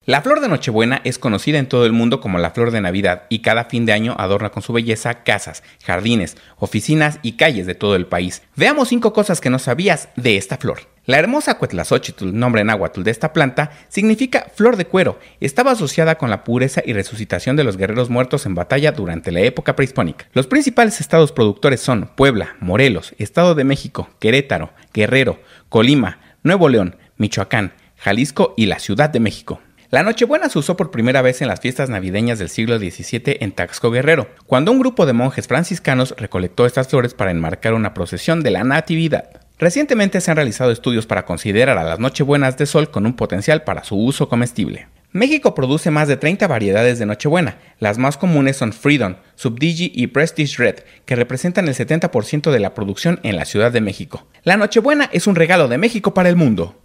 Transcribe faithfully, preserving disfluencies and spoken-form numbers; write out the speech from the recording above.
La flor de Nochebuena es conocida en todo el mundo como la flor de Navidad y cada fin de año adorna con su belleza casas, jardines, oficinas y calles de todo el país. Veamos cinco cosas que no sabías de esta flor. La hermosa Cuetlazóchitl, nombre náhuatl de esta planta, significa flor de cuero. Estaba asociada con la pureza y resucitación de los guerreros muertos en batalla durante la época prehispánica. Los principales estados productores son Puebla, Morelos, Estado de México, Querétaro, Guerrero, Colima, Nuevo León, Michoacán, Jalisco y la Ciudad de México. La Nochebuena se usó por primera vez en las fiestas navideñas del siglo diecisiete en Taxco Guerrero, cuando un grupo de monjes franciscanos recolectó estas flores para enmarcar una procesión de la Natividad. Recientemente se han realizado estudios para considerar a las Nochebuenas de sol con un potencial para su uso comestible. México produce más de treinta variedades de Nochebuena. Las más comunes son Freedom, Subdigi y Prestige Red, que representan el setenta por ciento de la producción en la Ciudad de México. La Nochebuena es un regalo de México para el mundo.